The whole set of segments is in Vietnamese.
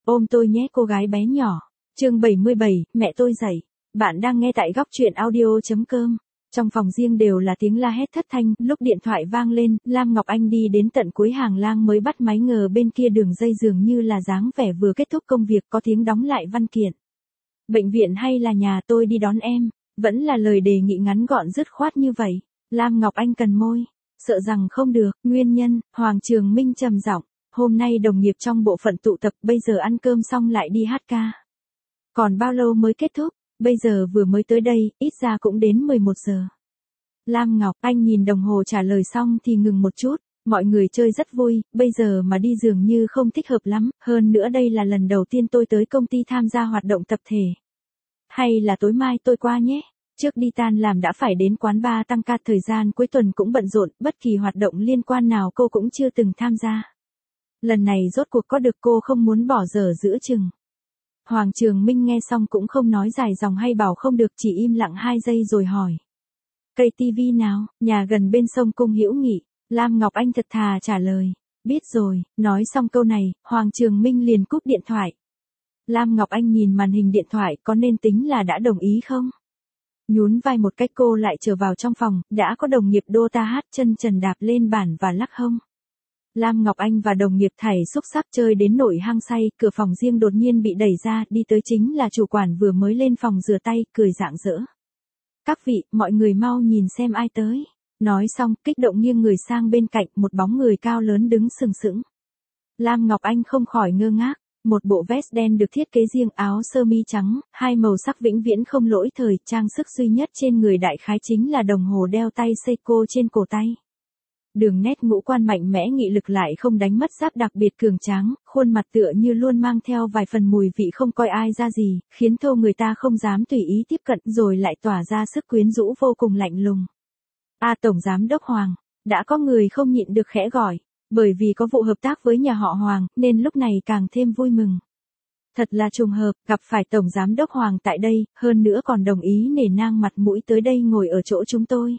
Ôm tôi nhé cô gái bé nhỏ. Chương 77, mẹ tôi dậy. Bạn đang nghe tại góc truyện audio.com. Trong phòng riêng đều là tiếng la hét thất thanh, lúc điện thoại vang lên, Lam Ngọc Anh đi đến tận cuối hàng lang mới bắt máy, ngờ bên kia đường dây dường như là dáng vẻ vừa kết thúc công việc, có tiếng đóng lại văn kiện. Bệnh viện hay là nhà tôi đi đón em? Vẫn là lời đề nghị ngắn gọn dứt khoát như vậy. Lam Ngọc Anh cần môi. Sợ rằng không được, nguyên nhân, Hoàng Trường Minh trầm giọng. Hôm nay đồng nghiệp trong bộ phận tụ tập, bây giờ ăn cơm xong lại đi hát ca. Còn bao lâu mới kết thúc? Bây giờ vừa mới tới đây, ít ra cũng đến 11 giờ. Lam Ngọc Anh nhìn đồng hồ trả lời xong thì ngừng một chút. Mọi người chơi rất vui, bây giờ mà đi dường như không thích hợp lắm, hơn nữa đây là lần đầu tiên tôi tới công ty tham gia hoạt động tập thể. Hay là tối mai tôi qua nhé. Trước đi tan làm đã phải đến quán bar tăng ca, thời gian cuối tuần cũng bận rộn, bất kỳ hoạt động liên quan nào cô cũng chưa từng tham gia. Lần này rốt cuộc có được, cô không muốn bỏ dở giữa chừng. Hoàng Trường Minh nghe xong cũng không nói dài dòng hay bảo không được, chỉ im lặng 2 giây rồi hỏi. Cây tivi nào, nhà gần bên sông Cung Hữu Nghị. Lam Ngọc Anh thật thà trả lời. Biết rồi, nói xong câu này, Hoàng Trường Minh liền cúp điện thoại. Lam Ngọc Anh nhìn màn hình điện thoại, có nên tính là đã đồng ý không? Nhún vai một cách cô lại trở vào trong phòng, đã có đồng nghiệp đô ta hát chân trần đạp lên bàn và lắc hông. Lam Ngọc Anh và đồng nghiệp thảy xúc sắc chơi đến nổi hăng say, cửa phòng riêng đột nhiên bị đẩy ra, đi tới chính là chủ quản vừa mới lên phòng rửa tay, cười rạng rỡ. Các vị, mọi người mau nhìn xem ai tới. Nói xong, kích động nghiêng người sang bên cạnh, một bóng người cao lớn đứng sừng sững. Lam Ngọc Anh không khỏi ngơ ngác. Một bộ vest đen được thiết kế riêng, áo sơ mi trắng, hai màu sắc vĩnh viễn không lỗi thời, trang sức duy nhất trên người đại khái chính là đồng hồ đeo tay Seiko trên cổ tay. Đường nét ngũ quan mạnh mẽ, nghị lực lại không đánh mất, giáp đặc biệt cường tráng, khuôn mặt tựa như luôn mang theo vài phần mùi vị không coi ai ra gì, khiến thô người ta không dám tùy ý tiếp cận, rồi lại tỏa ra sức quyến rũ vô cùng lạnh lùng. Tổng giám đốc Hoàng, đã có người không nhịn được khẽ gọi. Bởi vì có vụ hợp tác với nhà họ Hoàng, nên lúc này càng thêm vui mừng. Thật là trùng hợp, gặp phải Tổng Giám đốc Hoàng tại đây, hơn nữa còn đồng ý nể nang mặt mũi tới đây ngồi ở chỗ chúng tôi.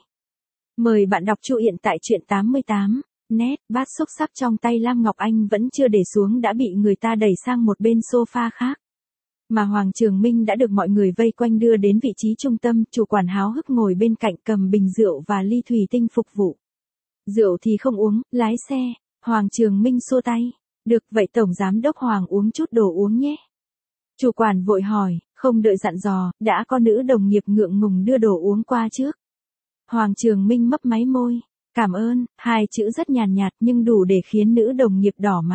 Mời bạn đọc truyện tại truyện 88. Net, bát xúc sắc trong tay Lam Ngọc Anh vẫn chưa để xuống đã bị người ta đẩy sang một bên sofa khác. Mà Hoàng Trường Minh đã được mọi người vây quanh đưa đến vị trí trung tâm, chủ quản háo hức ngồi bên cạnh cầm bình rượu và ly thủy tinh phục vụ. Rượu thì không uống, lái xe. Hoàng Trường Minh xua tay. Được, vậy Tổng Giám đốc Hoàng uống chút đồ uống nhé. Chủ quản vội hỏi, không đợi dặn dò, đã có nữ đồng nghiệp ngượng ngùng đưa đồ uống qua trước. Hoàng Trường Minh mấp máy môi. Cảm ơn, 2 chữ rất nhàn nhạt nhưng đủ để khiến nữ đồng nghiệp đỏ mặt.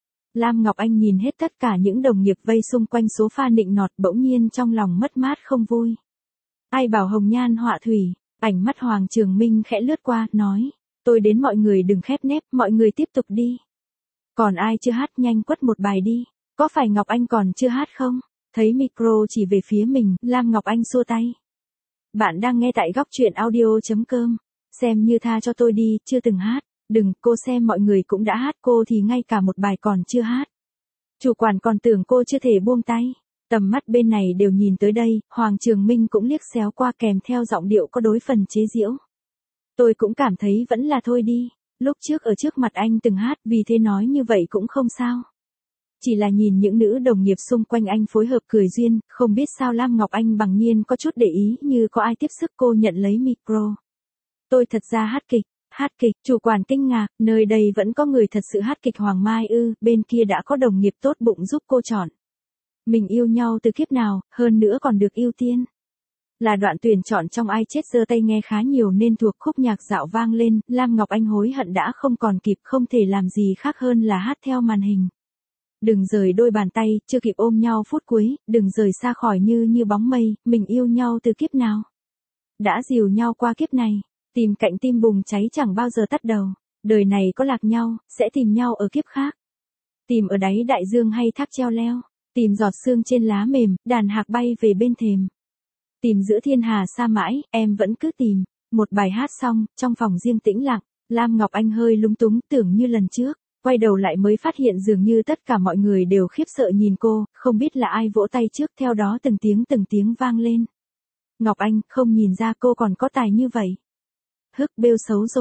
Lam Ngọc Anh nhìn hết tất cả những đồng nghiệp vây xung quanh sofa nịnh nọt, bỗng nhiên trong lòng mất mát không vui. Ai bảo hồng nhan họa thủy, ánh mắt Hoàng Trường Minh khẽ lướt qua, nói. Tôi đến mọi người đừng khép nép, mọi người tiếp tục đi. Còn ai chưa hát nhanh quất một bài đi. Có phải Ngọc Anh còn chưa hát không? Thấy micro chỉ về phía mình, Lam Ngọc Anh xua tay. Bạn đang nghe tại góc truyện audio.com. Xem như tha cho tôi đi, chưa từng hát. Đừng, cô xem mọi người cũng đã hát, cô thì ngay cả một bài còn chưa hát. Chủ quản còn tưởng cô chưa thể buông tay. Tầm mắt bên này đều nhìn tới đây, Hoàng Trường Minh cũng liếc xéo qua kèm theo giọng điệu có đối phần chế giễu. Tôi cũng cảm thấy vẫn là thôi đi, lúc trước ở trước mặt anh từng hát, vì thế nói như vậy cũng không sao. Chỉ là nhìn những nữ đồng nghiệp xung quanh anh phối hợp cười duyên, không biết sao Lam Ngọc Anh bằng nhiên có chút để ý như có ai tiếp sức, cô nhận lấy micro. Tôi thật ra hát kịch, chủ quản kinh ngạc, nơi đây vẫn có người thật sự hát kịch Hoàng Mai ư, bên kia đã có đồng nghiệp tốt bụng giúp cô chọn. Mình yêu nhau từ kiếp nào, hơn nữa còn được ưu tiên. Là đoạn tuyển chọn trong Ai Chết giơ tay nghe khá nhiều nên thuộc khúc nhạc dạo vang lên, Lam Ngọc Anh hối hận đã không còn kịp, không thể làm gì khác hơn là hát theo màn hình. Đừng rời đôi bàn tay, chưa kịp ôm nhau phút cuối, đừng rời xa khỏi như bóng mây, mình yêu nhau từ kiếp nào. Đã dìu nhau qua kiếp này, tìm cạnh tim bùng cháy chẳng bao giờ tắt đầu, đời này có lạc nhau, sẽ tìm nhau ở kiếp khác. Tìm ở đáy đại dương hay thác treo leo, tìm giọt sương trên lá mềm, đàn hạc bay về bên thềm. Tìm giữa thiên hà xa mãi, em vẫn cứ tìm. Một bài hát xong, trong phòng riêng tĩnh lặng, Lam Ngọc Anh hơi lúng túng, tưởng như lần trước, quay đầu lại mới phát hiện dường như tất cả mọi người đều khiếp sợ nhìn cô, không biết là ai vỗ tay trước, theo đó từng tiếng vang lên. Ngọc Anh, không nhìn ra cô còn có tài như vậy. Hức bêu xấu rồi.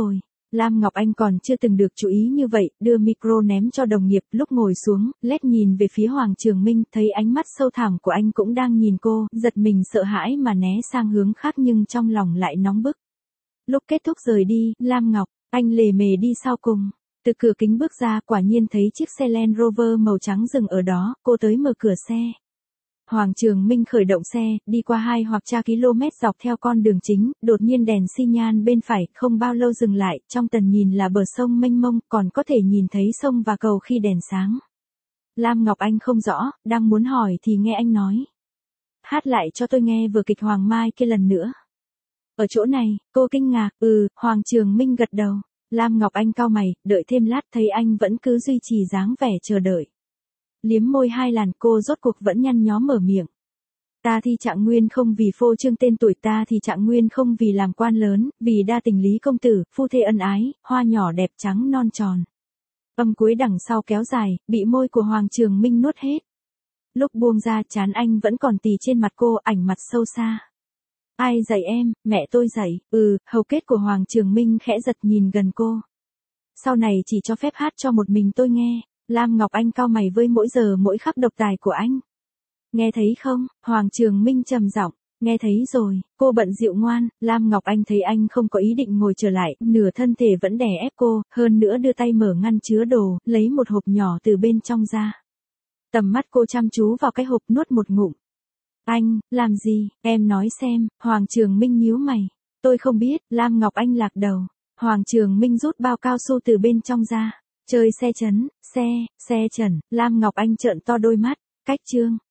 Lam Ngọc Anh còn chưa từng được chú ý như vậy, đưa micro ném cho đồng nghiệp, lúc ngồi xuống, lét nhìn về phía Hoàng Trường Minh, thấy ánh mắt sâu thẳm của anh cũng đang nhìn cô, giật mình sợ hãi mà né sang hướng khác nhưng trong lòng lại nóng bức. Lúc kết thúc rời đi, Lam Ngọc Anh lề mề đi sau cùng. Từ cửa kính bước ra, quả nhiên thấy chiếc xe Land Rover màu trắng dừng ở đó, cô tới mở cửa xe. Hoàng Trường Minh khởi động xe, đi qua 2 hoặc 3 km dọc theo con đường chính, đột nhiên đèn xi nhan bên phải, không bao lâu dừng lại, trong tầm nhìn là bờ sông mênh mông, còn có thể nhìn thấy sông và cầu khi đèn sáng. Lam Ngọc Anh không rõ, đang muốn hỏi thì nghe anh nói. Hát lại cho tôi nghe vở kịch Hoàng Mai kia lần nữa. Ở chỗ này, cô kinh ngạc, Hoàng Trường Minh gật đầu. Lam Ngọc Anh cau mày, đợi thêm lát thấy anh vẫn cứ duy trì dáng vẻ chờ đợi. Liếm môi 2 lần, cô rốt cuộc vẫn nhăn nhó mở miệng. Ta thi Trạng Nguyên không vì phô trương tên tuổi, ta thì Trạng Nguyên không vì làm quan lớn, vì đa tình lý công tử, phu thê ân ái, hoa nhỏ đẹp trắng non tròn. Âm cuối đằng sau kéo dài, bị môi của Hoàng Trường Minh nuốt hết. Lúc buông ra, trán anh vẫn còn tì trên mặt cô, ảnh mặt sâu xa. Ai dạy em, mẹ tôi dạy, hầu kết của Hoàng Trường Minh khẽ giật nhìn gần cô. Sau này chỉ cho phép hát cho một mình tôi nghe. Lam Ngọc Anh cau mày với mỗi giờ mỗi khắc độc tài của anh. Nghe thấy không? Hoàng Trường Minh trầm giọng. Nghe thấy rồi, cô bận dịu ngoan. Lam Ngọc Anh thấy anh không có ý định ngồi trở lại, nửa thân thể vẫn đè ép cô, hơn nữa đưa tay mở ngăn chứa đồ, lấy một hộp nhỏ từ bên trong ra. Tầm mắt cô chăm chú vào cái hộp, nuốt một ngụm. Anh, làm gì, em nói xem. Hoàng Trường Minh nhíu mày. Tôi không biết. Lam Ngọc Anh lạc đầu. Hoàng Trường Minh rút bao cao su từ bên trong ra. Chơi xe chấn, xe trần, Lam Ngọc Anh trợn to đôi mắt. Cách chương.